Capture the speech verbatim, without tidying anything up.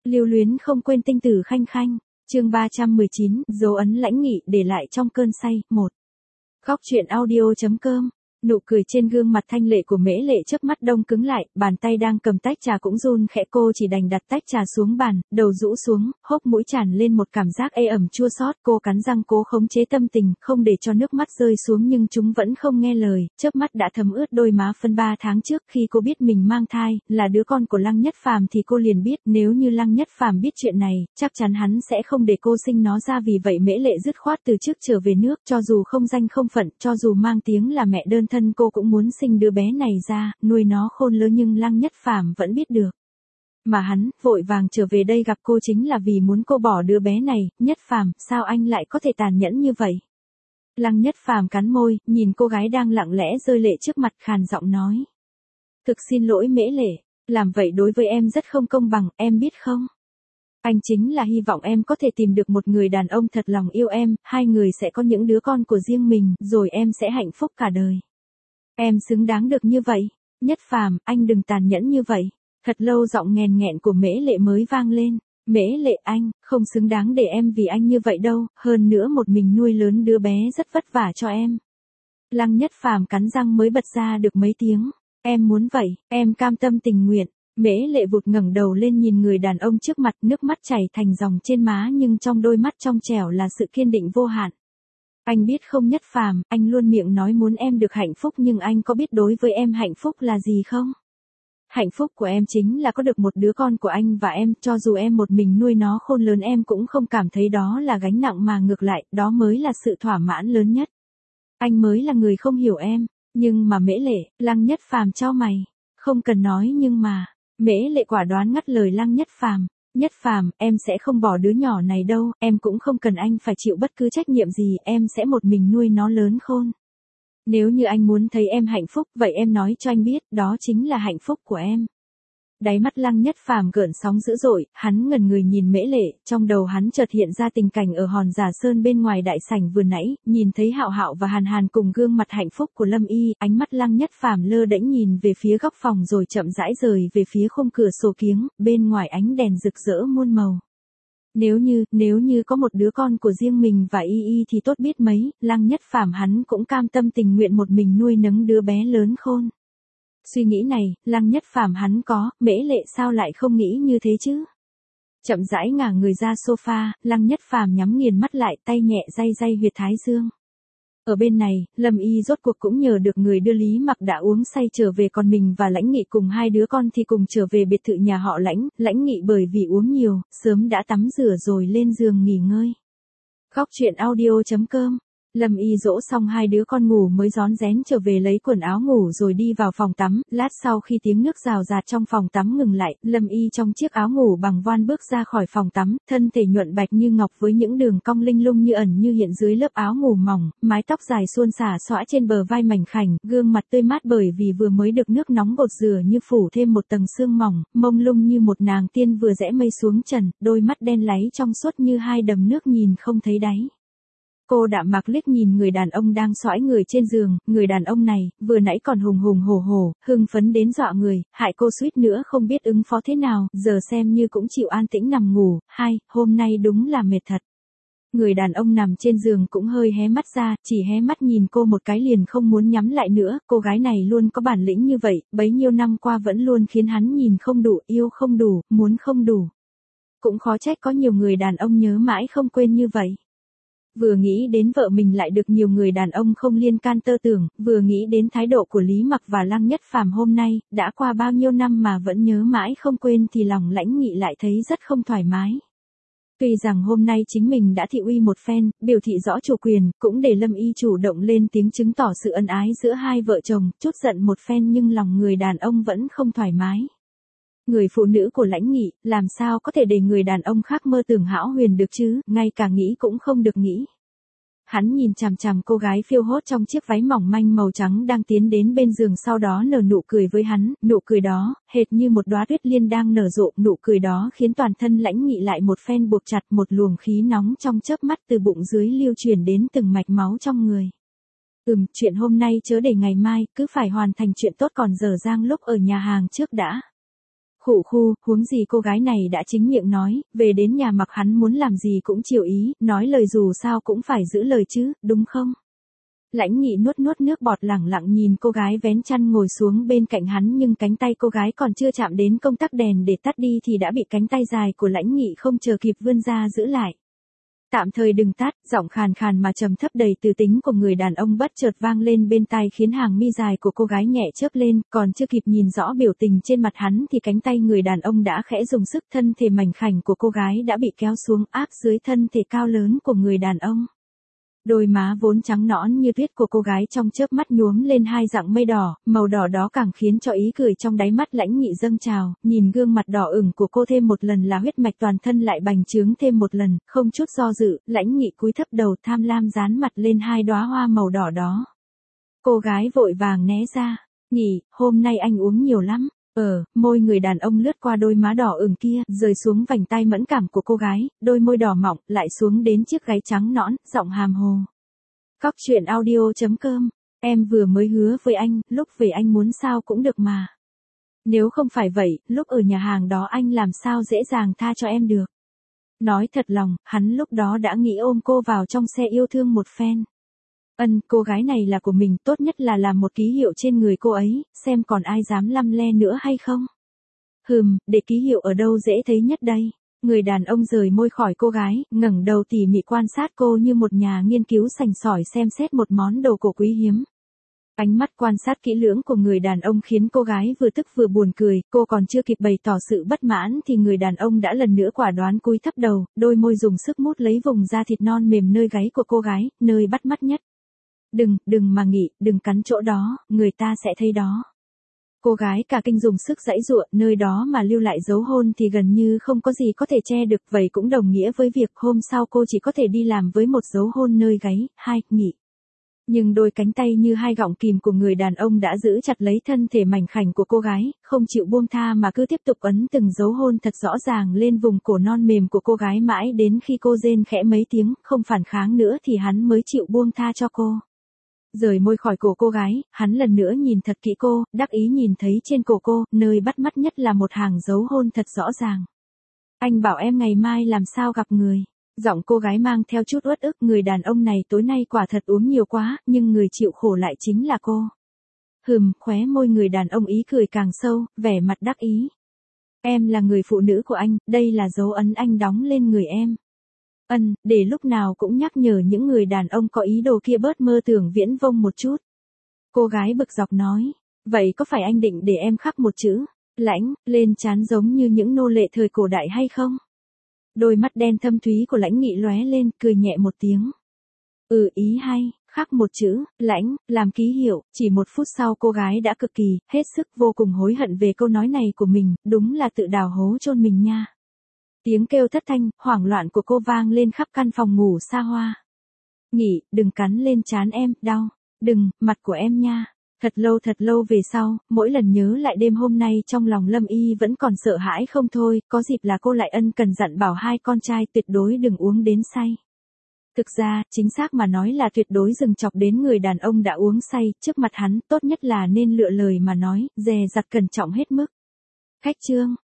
Lưu luyến không quên tinh tử khanh khanh. Chương ba trăm mười chín, dấu ấn lãnh nghị để lại trong cơn say. Một. Góc truyện audio.com. Nụ cười trên gương mặt thanh lệ của Mễ Lệ chớp mắt đông cứng lại, bàn tay đang cầm tách trà cũng run khẽ, cô chỉ đành đặt tách trà xuống bàn, đầu rũ xuống, hốc mũi tràn lên một cảm giác ê ẩm chua xót, cô cắn răng cố khống chế tâm tình, không để cho nước mắt rơi xuống nhưng chúng vẫn không nghe lời, chớp mắt đã thấm ướt đôi má. Phân ba tháng trước khi cô biết mình mang thai, là đứa con của Lăng Nhất Phàm thì cô liền biết, nếu như Lăng Nhất Phàm biết chuyện này, chắc chắn hắn sẽ không để cô sinh nó ra, vì vậy Mễ Lệ dứt khoát từ trước trở về nước, cho dù không danh không phận, cho dù mang tiếng là mẹ đơn thân, cô cũng muốn sinh đứa bé này ra, nuôi nó khôn lớn, nhưng Lăng Nhất Phàm vẫn biết được. Mà hắn, vội vàng trở về đây gặp cô chính là vì muốn cô bỏ đứa bé này. Nhất Phàm, sao anh lại có thể tàn nhẫn như vậy? Lăng Nhất Phàm cắn môi, nhìn cô gái đang lặng lẽ rơi lệ trước mặt, khàn giọng nói. Thực xin lỗi Mễ Lệ, làm vậy đối với em rất không công bằng, em biết không? Anh chính là hy vọng em có thể tìm được một người đàn ông thật lòng yêu em, hai người sẽ có những đứa con của riêng mình, rồi em sẽ hạnh phúc cả đời. Em xứng đáng được như vậy. Nhất Phàm, anh đừng tàn nhẫn như vậy. Thật lâu giọng nghèn nghẹn của Mễ Lệ mới vang lên. Mễ Lệ, anh không xứng đáng để em vì anh như vậy đâu, hơn nữa một mình nuôi lớn đứa bé rất vất vả cho em. Lăng Nhất Phàm cắn răng mới bật ra được mấy tiếng. Em muốn vậy, em cam tâm tình nguyện. Mễ Lệ vụt ngẩng đầu lên nhìn người đàn ông trước mặt, nước mắt chảy thành dòng trên má, nhưng trong đôi mắt trong trẻo là sự kiên định vô hạn. Anh biết không Nhất Phàm, anh luôn miệng nói muốn em được hạnh phúc, nhưng anh có biết đối với em hạnh phúc là gì không? Hạnh phúc của em chính là có được một đứa con của anh và em, cho dù em một mình nuôi nó khôn lớn em cũng không cảm thấy đó là gánh nặng, mà ngược lại, đó mới là sự thỏa mãn lớn nhất. Anh mới là người không hiểu em, nhưng mà Mễ Lệ. Lăng Nhất Phàm chau mày, không cần nói nhưng mà. Mễ Lệ quả đoán ngắt lời Lăng Nhất Phàm. Nhất Phàm, em sẽ không bỏ đứa nhỏ này đâu, em cũng không cần anh phải chịu bất cứ trách nhiệm gì, em sẽ một mình nuôi nó lớn khôn. Nếu như anh muốn thấy em hạnh phúc, vậy em nói cho anh biết, đó chính là hạnh phúc của em. Đáy mắt Lăng Nhất Phàm gợn sóng dữ dội, hắn ngẩn người nhìn Mễ Lệ, trong đầu hắn chợt hiện ra tình cảnh ở Hòn Giả Sơn bên ngoài đại sảnh vừa nãy, nhìn thấy Hạo Hạo và Hàn Hàn cùng gương mặt hạnh phúc của Lâm Y, ánh mắt Lăng Nhất Phàm lơ đễnh nhìn về phía góc phòng rồi chậm rãi rời về phía khung cửa sổ kiếng, bên ngoài ánh đèn rực rỡ muôn màu. Nếu như, nếu như có một đứa con của riêng mình và Y Y thì tốt biết mấy, Lăng Nhất Phàm hắn cũng cam tâm tình nguyện một mình nuôi nấng đứa bé lớn khôn. Suy nghĩ này, Lăng Nhất Phàm hắn có, Mễ Lệ sao lại không nghĩ như thế chứ? Chậm rãi ngả người ra sofa, Lăng Nhất Phàm nhắm nghiền mắt lại, tay nhẹ day day huyệt thái dương. Ở bên này, Lâm Y rốt cuộc cũng nhờ được người đưa Lý Mặc đã uống say trở về, còn mình và Lãnh Nghị cùng hai đứa con thì cùng trở về biệt thự nhà họ Lãnh. Lãnh Nghị bởi vì uống nhiều, sớm đã tắm rửa rồi lên giường nghỉ ngơi. Góc truyện audio.com. Lâm Y dỗ xong hai đứa con ngủ mới rón rén trở về lấy quần áo ngủ rồi đi vào phòng tắm. Lát sau khi tiếng nước rào rạt trong phòng tắm ngừng lại, Lâm Y trong chiếc áo ngủ bằng voan bước ra khỏi phòng tắm, thân thể nhuận bạch như ngọc với những đường cong linh lung như ẩn như hiện dưới lớp áo ngủ mỏng, mái tóc dài suôn xả xõa trên bờ vai mảnh khảnh, gương mặt tươi mát bởi vì vừa mới được nước nóng bột rửa như phủ thêm một tầng sương mỏng, mông lung như một nàng tiên vừa rẽ mây xuống trần, đôi mắt đen láy trong suốt như hai đầm nước nhìn không thấy đáy. Cô đạm mạc liếc nhìn người đàn ông đang sõi người trên giường, người đàn ông này, vừa nãy còn hùng hùng hổ hổ, hưng phấn đến dọa người, hại cô suýt nữa không biết ứng phó thế nào, giờ xem như cũng chịu an tĩnh nằm ngủ. Hai, hôm nay đúng là mệt thật. Người đàn ông nằm trên giường cũng hơi hé mắt ra, chỉ hé mắt nhìn cô một cái liền không muốn nhắm lại nữa, cô gái này luôn có bản lĩnh như vậy, bấy nhiêu năm qua vẫn luôn khiến hắn nhìn không đủ, yêu không đủ, muốn không đủ. Cũng khó trách có nhiều người đàn ông nhớ mãi không quên như vậy. Vừa nghĩ đến vợ mình lại được nhiều người đàn ông không liên can tơ tưởng, vừa nghĩ đến thái độ của Lý Mặc và Lăng Nhất Phàm hôm nay, đã qua bao nhiêu năm mà vẫn nhớ mãi không quên thì lòng Lãnh Nghị lại thấy rất không thoải mái. Tuy rằng hôm nay chính mình đã thị uy một phen, biểu thị rõ chủ quyền, cũng để Lâm Y chủ động lên tiếng chứng tỏ sự ân ái giữa hai vợ chồng, chút giận một phen nhưng lòng người đàn ông vẫn không thoải mái. Người phụ nữ của Lãnh Nghị, làm sao có thể để người đàn ông khác mơ tưởng hão huyền được chứ, ngay cả nghĩ cũng không được nghĩ. Hắn nhìn chằm chằm cô gái phiêu hốt trong chiếc váy mỏng manh màu trắng đang tiến đến bên giường, sau đó nở nụ cười với hắn, nụ cười đó, hệt như một đóa tuyết liên đang nở rộ, nụ cười đó khiến toàn thân Lãnh Nghị lại một phen buộc chặt, một luồng khí nóng trong chớp mắt từ bụng dưới lưu truyền đến từng mạch máu trong người. Ừm, chuyện hôm nay chớ để ngày mai, cứ phải hoàn thành chuyện tốt còn dở dang lúc ở nhà hàng trước đã. Khụ khu, huống gì cô gái này đã chính miệng nói, về đến nhà mặc hắn muốn làm gì cũng chiều ý, nói lời dù sao cũng phải giữ lời chứ, đúng không? Lãnh Nghị nuốt nuốt nước bọt lẳng lặng nhìn cô gái vén chăn ngồi xuống bên cạnh hắn, nhưng cánh tay cô gái còn chưa chạm đến công tắc đèn để tắt đi thì đã bị cánh tay dài của Lãnh Nghị không chờ kịp vươn ra giữ lại. Tạm thời đừng tắt, giọng khàn khàn mà trầm thấp đầy từ tính của người đàn ông bất chợt vang lên bên tai khiến hàng mi dài của cô gái nhẹ chớp lên, còn chưa kịp nhìn rõ biểu tình trên mặt hắn thì cánh tay người đàn ông đã khẽ dùng sức, thân thể mảnh khảnh của cô gái đã bị kéo xuống áp dưới thân thể cao lớn của người đàn ông. Đôi má vốn trắng nõn như tuyết của cô gái trong chớp mắt nhuốm lên hai dặng mây đỏ, màu đỏ đó càng khiến cho ý cười trong đáy mắt Lãnh Nghị dâng trào, nhìn gương mặt đỏ ửng của cô thêm một lần là huyết mạch toàn thân lại bành trướng thêm một lần, không chút do dự, Lãnh Nghị cúi thấp đầu tham lam dán mặt lên hai đóa hoa màu đỏ đó. Cô gái vội vàng né ra, "Nghị, hôm nay anh uống nhiều lắm." Ờ, môi người đàn ông lướt qua đôi má đỏ ửng kia, rời xuống vành tai mẫn cảm của cô gái, đôi môi đỏ mọng, lại xuống đến chiếc gáy trắng nõn, giọng hàm hồ. Cóc truyện audio chấm com, em vừa mới hứa với anh, lúc về anh muốn sao cũng được mà. Nếu không phải vậy, lúc ở nhà hàng đó anh làm sao dễ dàng tha cho em được. Nói thật lòng, hắn lúc đó đã nghĩ ôm cô vào trong xe yêu thương một phen. Ân, cô gái này là của mình, tốt nhất là làm một ký hiệu trên người cô ấy, xem còn ai dám lăm le nữa hay không. Hừm, để ký hiệu ở đâu dễ thấy nhất đây. Người đàn ông rời môi khỏi cô gái, ngẩng đầu tỉ mỉ quan sát cô như một nhà nghiên cứu sành sỏi xem xét một món đồ cổ quý hiếm. Ánh mắt quan sát kỹ lưỡng của người đàn ông khiến cô gái vừa tức vừa buồn cười, cô còn chưa kịp bày tỏ sự bất mãn thì người đàn ông đã lần nữa quả đoán cúi thấp đầu, đôi môi dùng sức mút lấy vùng da thịt non mềm nơi gáy của cô gái, nơi bắt mắt nhất. Đừng, đừng mà Nghị, đừng cắn chỗ đó, người ta sẽ thấy đó. Cô gái cả kinh dùng sức giãy giụa, nơi đó mà lưu lại dấu hôn thì gần như không có gì có thể che được, vậy cũng đồng nghĩa với việc hôm sau cô chỉ có thể đi làm với một dấu hôn nơi gáy. Hai, Nghị. Nhưng đôi cánh tay như hai gọng kìm của người đàn ông đã giữ chặt lấy thân thể mảnh khảnh của cô gái, không chịu buông tha mà cứ tiếp tục ấn từng dấu hôn thật rõ ràng lên vùng cổ non mềm của cô gái mãi đến khi cô rên khẽ mấy tiếng, không phản kháng nữa thì hắn mới chịu buông tha cho cô. Rời môi khỏi cổ cô gái, hắn lần nữa nhìn thật kỹ cô, đắc ý nhìn thấy trên cổ cô, nơi bắt mắt nhất là một hàng dấu hôn thật rõ ràng. Anh bảo em ngày mai làm sao gặp người. Giọng cô gái mang theo chút uất ức, người đàn ông này tối nay quả thật uống nhiều quá, nhưng người chịu khổ lại chính là cô. Hừm, khóe môi người đàn ông ý cười càng sâu, vẻ mặt đắc ý. Em là người phụ nữ của anh, đây là dấu ấn anh đóng lên người em. Ân, để lúc nào cũng nhắc nhở những người đàn ông có ý đồ kia bớt mơ tưởng viễn vông một chút. Cô gái bực dọc nói, vậy có phải anh định để em khắc một chữ Lãnh lên trán giống như những nô lệ thời cổ đại hay không? Đôi mắt đen thâm thúy của Lãnh Nghị lóe lên, cười nhẹ một tiếng. Ừ, ý hay, khắc một chữ Lãnh làm ký hiệu. Chỉ một phút sau cô gái đã cực kỳ, hết sức vô cùng hối hận về câu nói này của mình, đúng là tự đào hố chôn mình nha. Tiếng kêu thất thanh, hoảng loạn của cô vang lên khắp căn phòng ngủ xa hoa. Nghị, đừng cắn lên trán em, đau. Đừng, mặt của em nha. Thật lâu thật lâu về sau, mỗi lần nhớ lại đêm hôm nay trong lòng Lâm Y vẫn còn sợ hãi không thôi, có dịp là cô lại ân cần dặn bảo hai con trai tuyệt đối đừng uống đến say. Thực ra, chính xác mà nói là tuyệt đối dừng chọc đến người đàn ông đã uống say, trước mặt hắn, tốt nhất là nên lựa lời mà nói, dè dặt cẩn trọng hết mức. Khách trương.